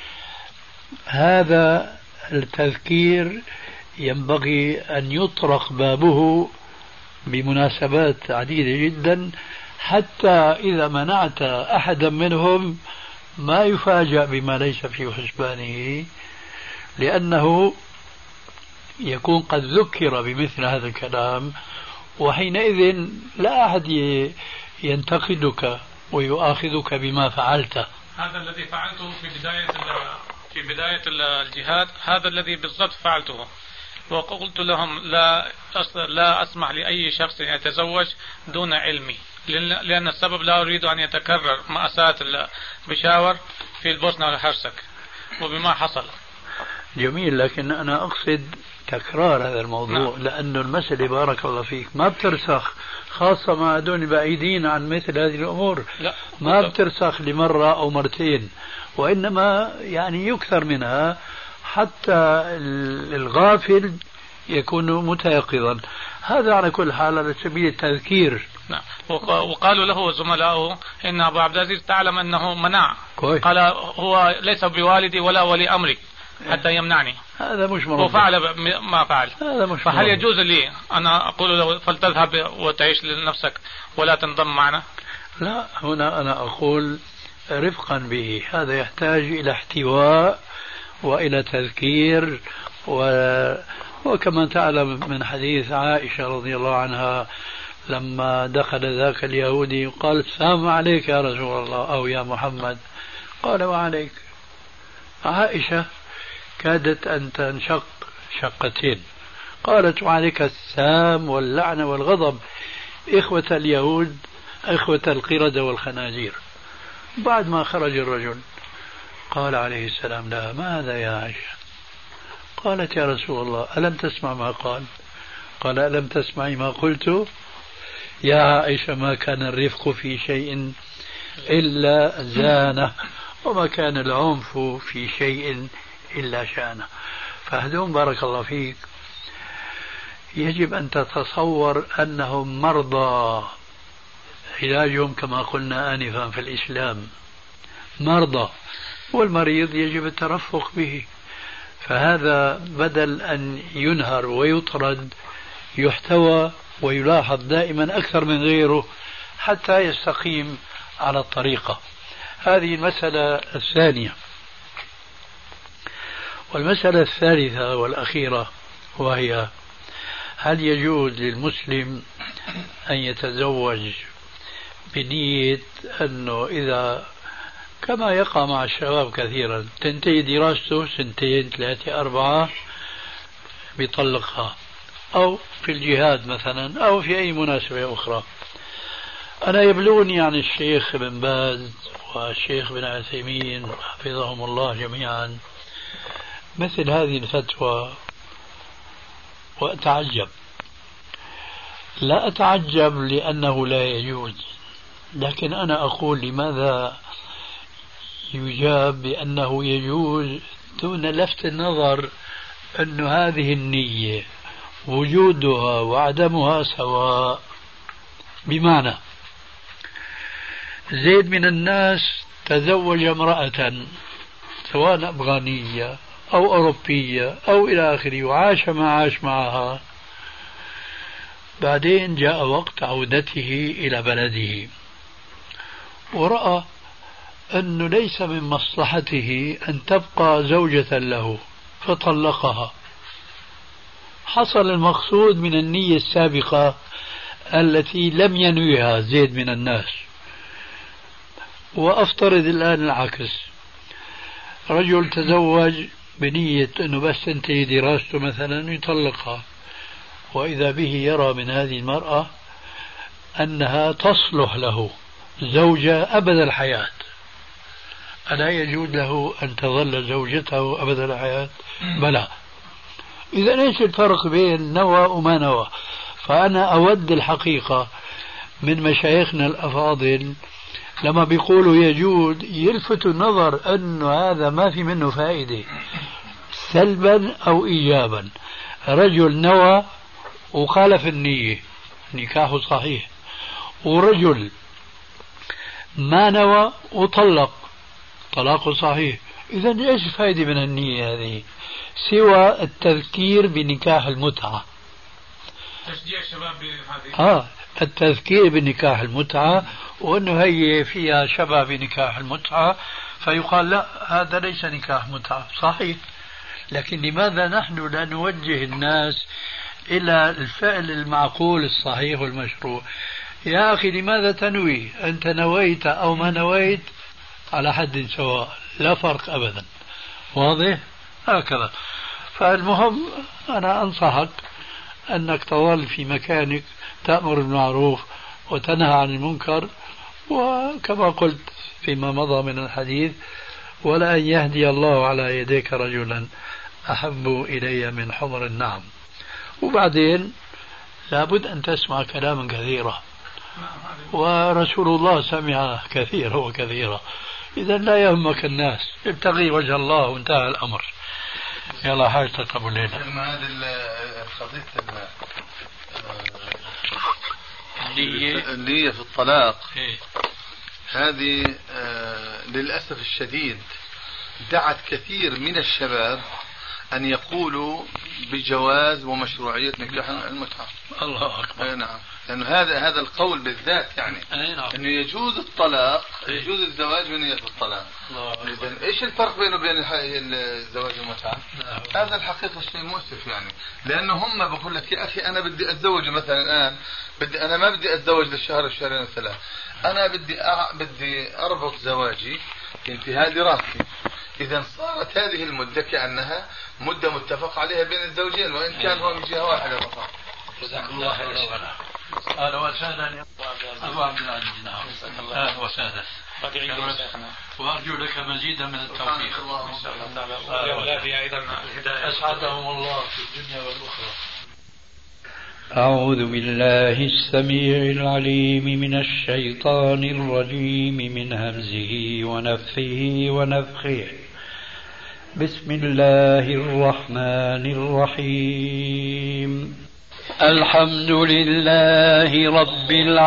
هذا التذكير ينبغي أن يطرق بابه بمناسبات عديدة جدا، حتى إذا منعت أحدا منهم ما يفاجأ بما ليس في حسبانه، لأنه يكون قد ذكر بمثل هذا الكلام، وحينئذ لا أحد ينتقدك ويؤاخذك بما فعلته. هذا الذي فعلته في بداية الجهاد، هذا الذي بالضبط فعلته، وقلت لهم لا أسمح لأي شخص يتزوج دون علمي، لأن السبب لا أريد أن يتكرر مأساة البشاور في البوسنة والهرسك وبما حصل. جميل، لكن أنا أقصد تكرار هذا الموضوع. نعم. لأنه المسألة بارك الله فيك ما بترسخ، خاصة مع دون بعيدين عن مثل هذه الأمور. لا. ما بترسخ لمرة أو مرتين، وإنما يعني يكثر منها حتى الغافل يكون متيقظا. هذا على كل حال على سبيل التذكير. نعم. وقالوا له زملائه إن أبو عبد العزيز تعلم أنه منع. كويس. قال هو ليس بوالدي ولا ولي أمري حتى يمنعني. هذا مش مرضي. وفعل ما فعل. هذا مش فهل يجوز لي أنا أقول له فلتذهب وتعيش لنفسك ولا تنضم معنا؟ لا، هنا أنا أقول رفقا به، هذا يحتاج إلى احتواء وإلى تذكير وكما تعلم من حديث عائشة رضي الله عنها لما دخل ذاك اليهودي قال السلام عليك يا رسول الله أو يا محمد، قال وعليك. عائشة كادت أن تنشق شقتين، قالت وعليك السام واللعنة والغضب، إخوة اليهود إخوة القردة والخنازير. بعد ما خرج الرجل قال عليه السلام لها ما هذا يا عائشة؟ قالت يا رسول الله ألم تسمع ما قال؟ قال ألم تسمعي ما قلت؟ يا عائشة ما كان الرفق في شيء إلا زانه، وما كان العنف في شيء إلا شانه. فهدوم بارك الله فيك يجب أن تتصور أنهم مرضى، علاجهم كما قلنا آنفا في الإسلام مرضى، والمريض يجب الترفق به. فهذا بدل أن ينهر ويطرد يحتوى ويلاحظ دائما أكثر من غيره حتى يستقيم على الطريقة. هذه المسألة الثانية. والمسألة الثالثة والأخيرة وهي هل يجوز للمسلم أن يتزوج بنية أنه إذا كما يقع مع الشباب كثيرا تنتهي دراسته سنتين ثلاثة أربعة بيطلقها، أو في الجهاد مثلا أو في أي مناسبة أخرى. أنا يبلغني عن الشيخ بن باز والشيخ بن عثيمين حفظهم الله جميعا مثل هذه الفتوى وأتعجب. لا أتعجب لأنه لا يجوز، لكن أنا أقول لماذا يجاب بأنه يجوز دون لفت النظر أن هذه النية وجودها وعدمها سواء. بمعنى زيد من الناس تزوج امرأة سواء أفغانية أو أوروبية أو إلى آخره وعاش ما عاش معها، بعدين جاء وقت عودته إلى بلده ورأى أنه ليس من مصلحته أن تبقى زوجة له فطلقها. حصل المقصود من النية السابقة التي لم ينويها زيد من الناس. وأفترض الآن العكس، رجل تزوج بنية أنه بس تنتهي دراسته مثلا يطلقها، وإذا به يرى من هذه المرأة أنها تصلح له زوجة أبد الحياة، ألا يجوز له أن تظل زوجته أبد الحياة؟ بلى. إذا إيش الفرق بين نوى وما نوى؟ فأنا أود الحقيقة من مشايخنا الأفاضل لما بيقولوا يجوز يلفتوا النظر أنه هذا ما في منه فائدة سلبا أو إيجابا. رجل نوى وخالف النية نكاحه صحيح، ورجل ما نوى وطلق طلاقه صحيح. إذا إيش الفائدة من النية هذه سوى التذكير بنكاح المتعة؟ تشجيع الشباب بهذه التذكير بنكاح المتعة، وأنه هي فيها شبه بنكاح المتعة، فيقال لا هذا ليس نكاح متعة صحيح. لكن لماذا نحن لا نوجه الناس إلى الفعل المعقول الصحيح والمشروع؟ يا أخي لماذا تنوي؟ أنت نويت أو ما نويت على حد سواء، لا فرق أبدا. واضح؟ هكذا. فالمهم أنا أنصحك أنك تظل في مكانك تأمر بالمعروف وتنهى عن المنكر، وكما قلت فيما مضى من الحديث ولا أن يهدي الله على يديك رجلا أحب إلي من حمر النعم. وبعدين لابد أن تسمع كلاما كثيرا، ورسول الله سمع كثيرا وكثيرا. إذا لا يهمك الناس، ابتغي وجه الله وانتهى الأمر. يلا حاجتك أبو ليلى. هذه قضية النية في الطلاق هذه للأسف الشديد دعت كثير من الشباب أن يقولوا بجواز ومشروعية نكاح المتعة. الله أكبر. نعم، لأنه هذا القول بالذات يعني نعم. أنه يجوز الطلاق، يجوز الزواج بنية الطلاق. إذن إيش الفرق بينه وبين الزواج والمتعة؟ هذا الحقيقة شيء مؤسف يعني، لأنه هم بقول لك يا أخي أنا بدي أتزوج مثلا الآن، أنا ما بدي أتزوج للشهر الشهرين الثلاث، أنا بدي أربط زواجي بانتهاء دراستي. إذا صارت هذه المدة كأنها مدة متفق عليها بين الزوجين، وإن كان هو من جهة واحدة فقط. جزاك الله خيرا. أهلا وسهلا أبو عبد العزيز. أهلا وسهلا. وأرجو لك مزيدا من التوفيق. أسعدهم الله في الدنيا والأخرى. أعوذ بالله السميع العليم من الشيطان الرجيم من همزه ونفخه ونفخه. بسم الله الرحمن الرحيم. الحمد لله رب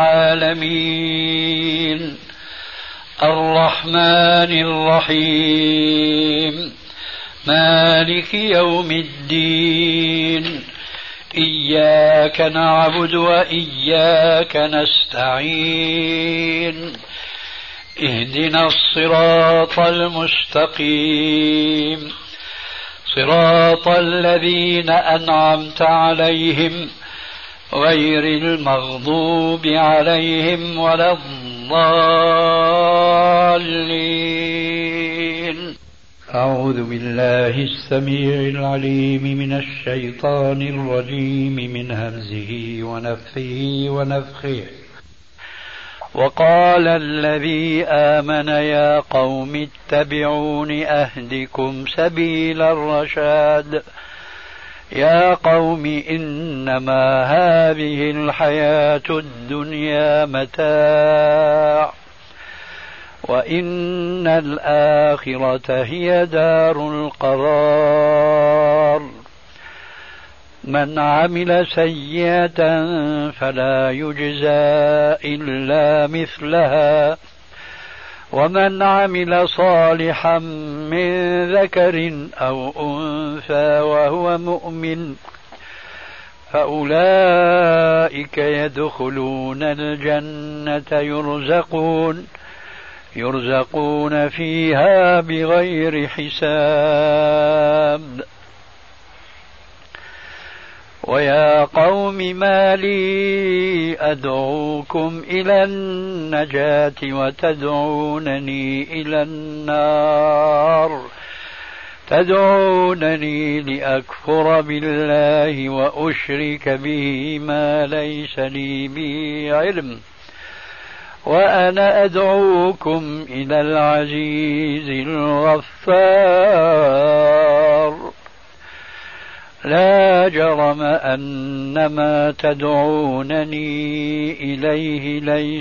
العالمين الرحمن الرحيم مالك يوم الدين إياك نعبد وإياك نستعين اهدنا الصراط المستقيم صراط الذين أنعمت عليهم غير المغضوب عليهم ولا الضالين. أعوذ بالله السميع العليم من الشيطان الرجيم من همزه ونفخه ونفخه. وقال الذي آمن يا قوم اتبعون أهدكم سبيل الرشاد يا قوم إنما هذه الحياة الدنيا متاع وإن الآخرة هي دار القرار. من عمل سيئة فلا يجزى إلا مثلها ومن عمل صالحا من ذكر أو أنثى وهو مؤمن فأولئك يدخلون الجنة يرزقون فيها بغير حساب. ويا قوم ما لي أدعوكم إلى النجاة وتدعونني إلى النار، تدعونني لأكفر بالله وأشرك به ما ليس لي به علم، وأنا أدعوكم إلى العزيز الغفار. لا جرم أن ما تدعونني إليه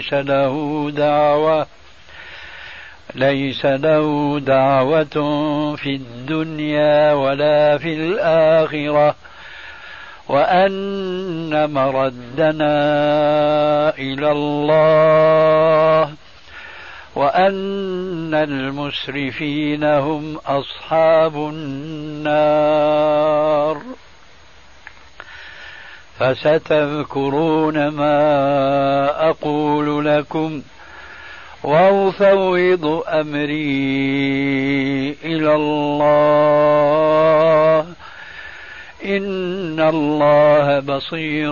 ليس له دعوة في الدنيا ولا في الآخرة، وأن مردنا إلى الله، وأن المسرفين هم أصحاب النار. فستذكرون ما أقول لكم وأفوض أمري إلى الله، إن الله بصير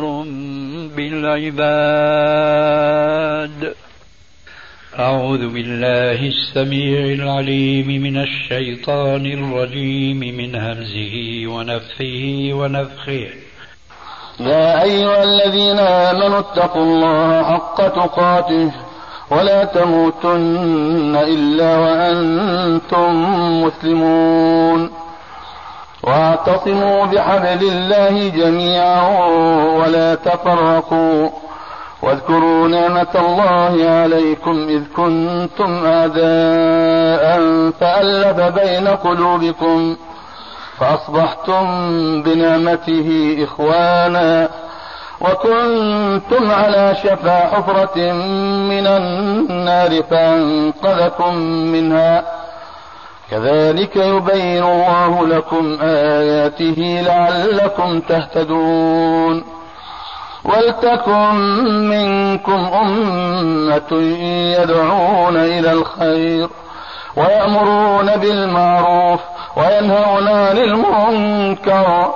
بالعباد. أعوذ بالله السميع العليم من الشيطان الرجيم من همزه ونفثه ونفخه. يا أيها الذين آمنوا اتقوا الله حق تقاته ولا تموتن إلا وأنتم مسلمون، واعتصموا بحبل الله جميعا ولا تفرقوا، واذكروا نعمة الله عليكم إذ كنتم أعداء فألف بين قلوبكم فأصبحتم بنعمته إخوانا، وكنتم على شفا حفرة من النار فأنقذكم منها. كذلك يبين الله لكم آياته لعلكم تهتدون. ولتكن منكم أمة يدعون إلى الخير ويأمرون بالمعروف وينهون عن المنكر،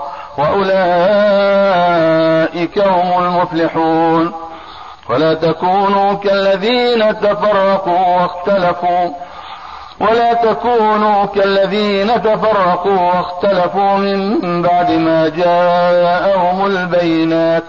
وأولئك هم المفلحون. ولا تكونوا كالذين تفرقوا واختلفوا من بعد ما جاءهم البينات،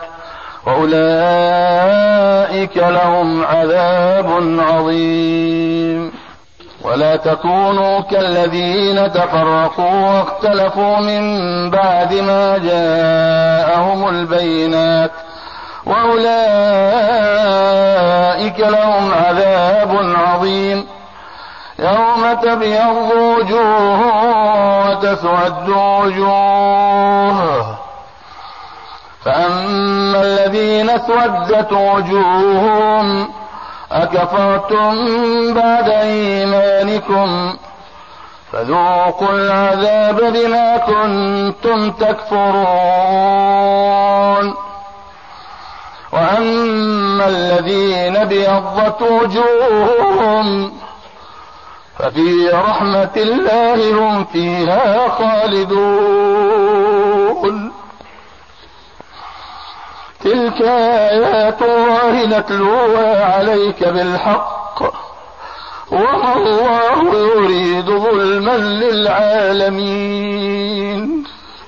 وأولئك لهم عذاب عظيم. ولا تكونوا كالذين تفرقوا واختلفوا من بعد ما جاءهم البينات، وأولئك لهم عذاب عظيم. يوم تبيض وجوه وتسود وجوه، فأما الذين اسودت وجوههم أكفرتم بعد إيمانكم فذوقوا العذاب بما كنتم تكفرون. وأما الذين ابيضت وجوههم ففي رحمة الله هم فيها خالدون. تلك آيات الله نتلوها عليك بالحق، وما الله يريد ظلما للعالمين.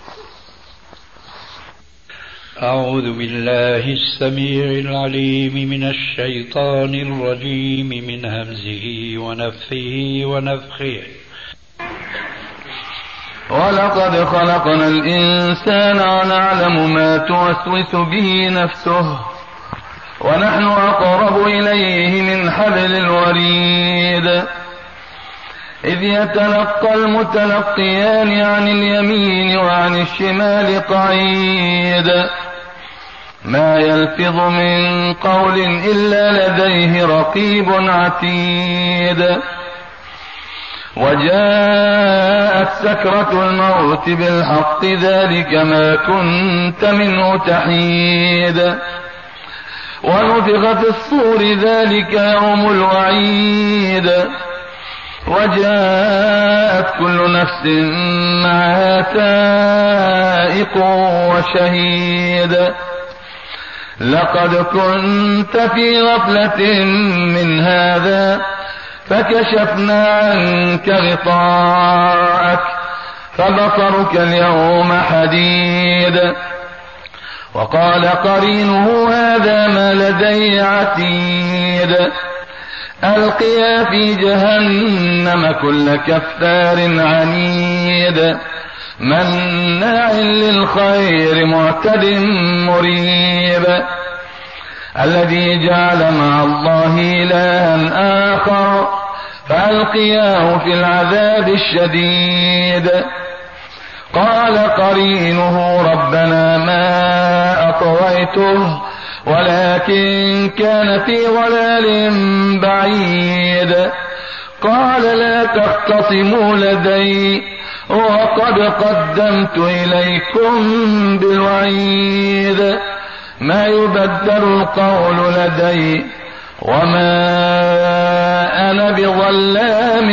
أعوذ بالله السميع العليم من الشيطان الرجيم من همزه ونفثه ونفخه. ولقد خلقنا الإنسان ونعلم ما توسوس به نفسه ونحن أقرب إليه من حبل الوريد. إذ يتلقى المتلقيان عن اليمين وعن الشمال قعيد ما يلفظ من قول إلا لديه رقيب عتيد وجاءت سكرة الموت بالحق ذلك ما كنت منه تحيد ونفخ في الصور ذلك يوم الوعيد وجاءت كل نفس معها سائق وشهيد لقد كنت في غفلة من هذا فكشفنا عنك غطاءك فبصرك اليوم حديد وقال قرينه هذا ما لدي عتيد ألقيا في جهنم كل كفار عنيد مناع للخير معتد مريب الذي جعل مع الله إلها آخر فألقياه في العذاب الشديد قال قرينه ربنا ما أطويته ولكن كان في ضلال بعيد قال لا تختصموا لدي وقد قدمت إليكم بالوعيد ما يبدل القول لدي وما أنا بظلام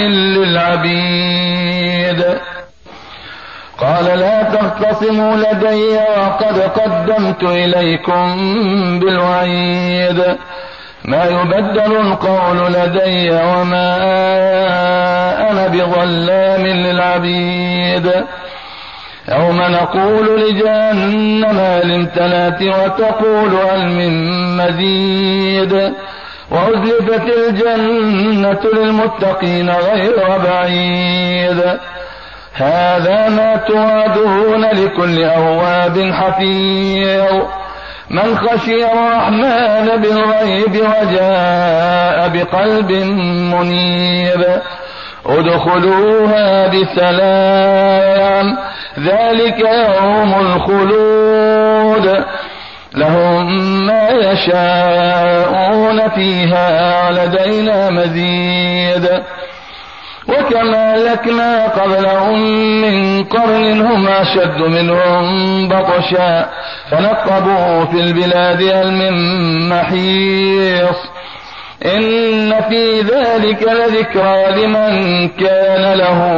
للعبيد قال لا تختصموا لدي وقد قدمت إليكم بالوعيد ما يبدل القول لدي وما أنا بظلام للعبيد يوم نقول لجهنم هل امتلأت وتقول هل من مزيد وأزلفت الجنة للمتقين غير بعيد هذا ما توعدون لكل أواب حفيظ من خشي الرحمن بالغيب وجاء بقلب منيب ادخلوها بسلام ذلك يوم الخلود لهم ما يشاءون فيها لدينا مزيد وكما أهلكنا قبلهم من قرن هم أشد منهم بطشا فنقبوا في البلاد هل من محيص إن في ذلك لذكرى لمن كان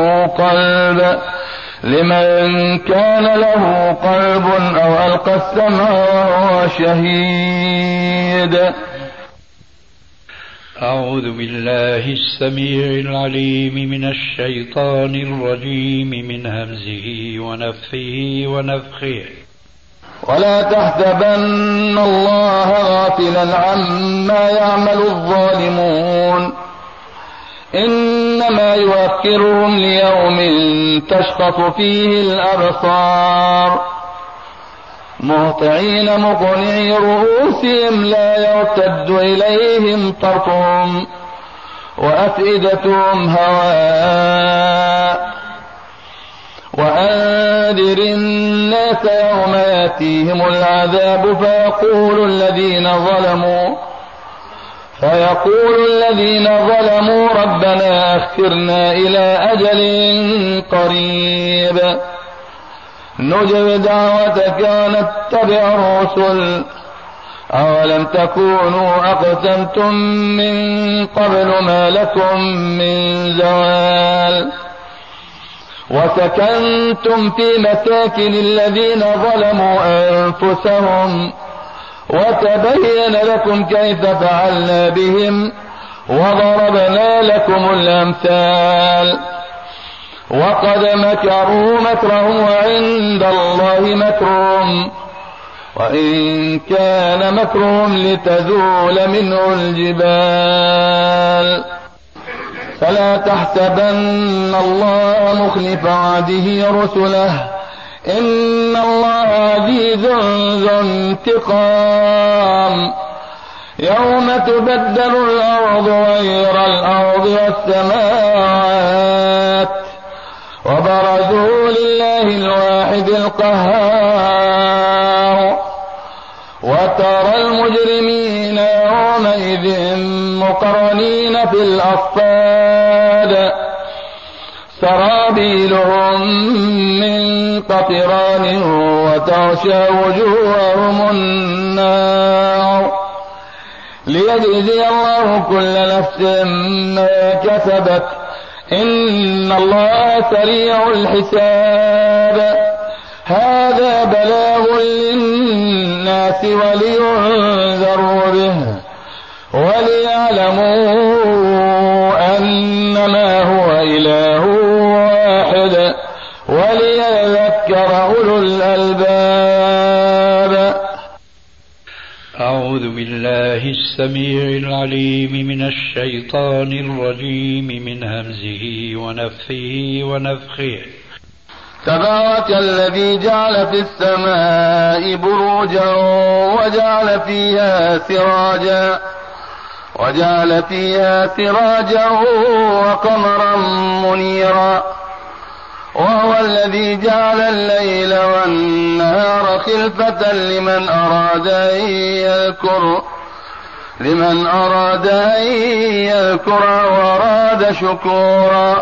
له قلب أو ألقى السمع وهو شهيد. أعوذ بالله السميع العليم من الشيطان الرجيم من همزه ونفخه ونفخه ولا تحسبن الله غافلا عما يعمل الظالمون إنما يؤخرهم ليوم تشخص فيه الأبصار مهطعين مقنعي رؤوسهم لا يرتد إليهم طرفهم وأفئدتهم هواء وأنذر الناس يوم يأتيهم العذاب فيقول الذين ظلموا ربنا أخرنا إلى أجل قريب نجب دعوتك ونتبع الرسل أولم تكونوا أقسمتم من قبل ما لكم من زوال وسكنتم في مساكن الذين ظلموا أنفسهم وتبين لكم كيف فعلنا بهم وضربنا لكم الأمثال وقد مكروا مكرهم وعند الله مكرهم وإن كان مكرهم لتزول منه الجبال فلا تحسبن الله مخلف وعده رسله إن الله عزيز ذو انتقام يوم تبدل الأرض غير الأرض والسماوات وبرزوا لله الواحد القهار وترى المجرمين يومئذ مقرنين في الأصفاد سرابيلهم من قطران وتغشى وجوههم النار ليجزي الله كل نفس ما كسبت إن الله سريع الحساب هذا بلاغ للناس ولينذروا به وليعلموا أنما هو إله واحد وليذكر أولو الألباب. أعوذ بالله السميع العليم من الشيطان الرجيم من همزه ونفثه ونفخه. تبارك الذي جعل في السماء بروجا وجعل فيها سراجا وقمرا منيرا وهو الذي جعل الليل والنهار خلفة لمن أراد أن يذكر وأراد شكورا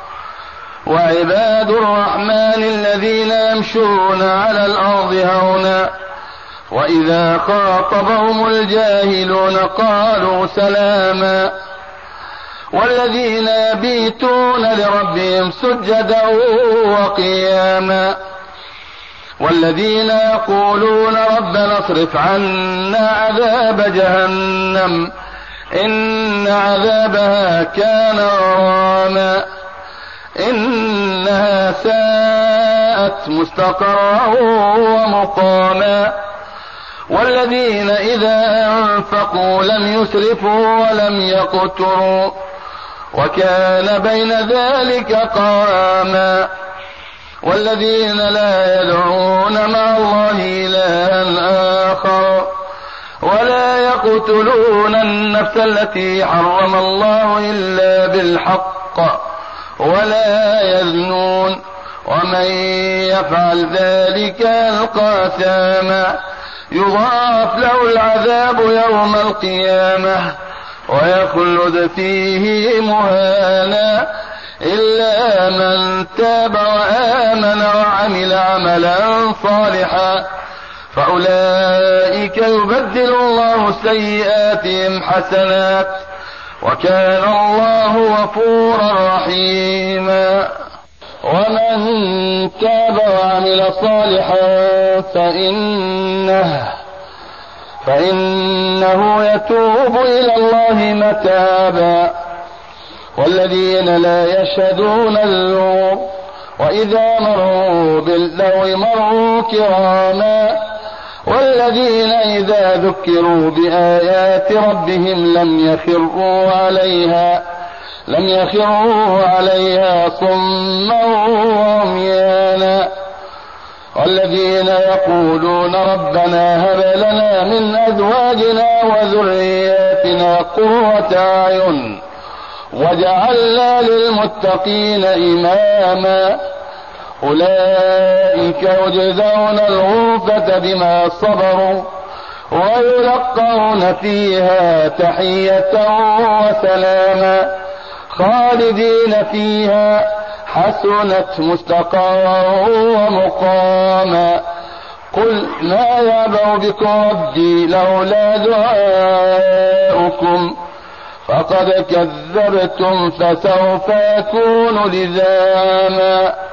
وعباد الرحمن الذين يمشون على الأرض هونا وإذا خاطبهم الجاهلون قالوا سلاما والذين يبيتون لربهم سجدا وقياما والذين يقولون ربنا اصرف عنا عذاب جهنم إن عذابها كان غراما إنها ساءت مستقرا ومقاما والذين إذا أنفقوا لم يسرفوا ولم يقتروا وكان بين ذلك قواما والذين لا يدعون مع الله إلها آخر ولا يقتلون النفس التي حرم الله إلا بالحق ولا يزنون ومن يفعل ذلك يلقى أثاما يضاعف له العذاب يوم القيامة ويخلد فيه مهانا إلا من تاب وآمن وعمل عملا صالحا فأولئك يبدل الله سيئاتهم حسنات وكان الله غفورا رحيما ومن تاب وعمل صالحا فإنه يتوب إلى الله متابا والذين لا يشهدون الزور وإذا مروا باللغو مروا كراما والذين إذا ذكروا بآيات ربهم لم يخروا عليها صما وعميانا والذين يقولون ربنا هب لنا من أزواجنا وذرياتنا قرة أعين وجعلنا للمتقين إماما أولئك يجزون الغرفة بما صبروا ويلقون فيها تحية وسلاما خالدين فيها حسنت مستقرا ومقاما قل ما يعبأ بكم ربي لولا دعاؤكم فقد كذبتم فسوف يكون لزاما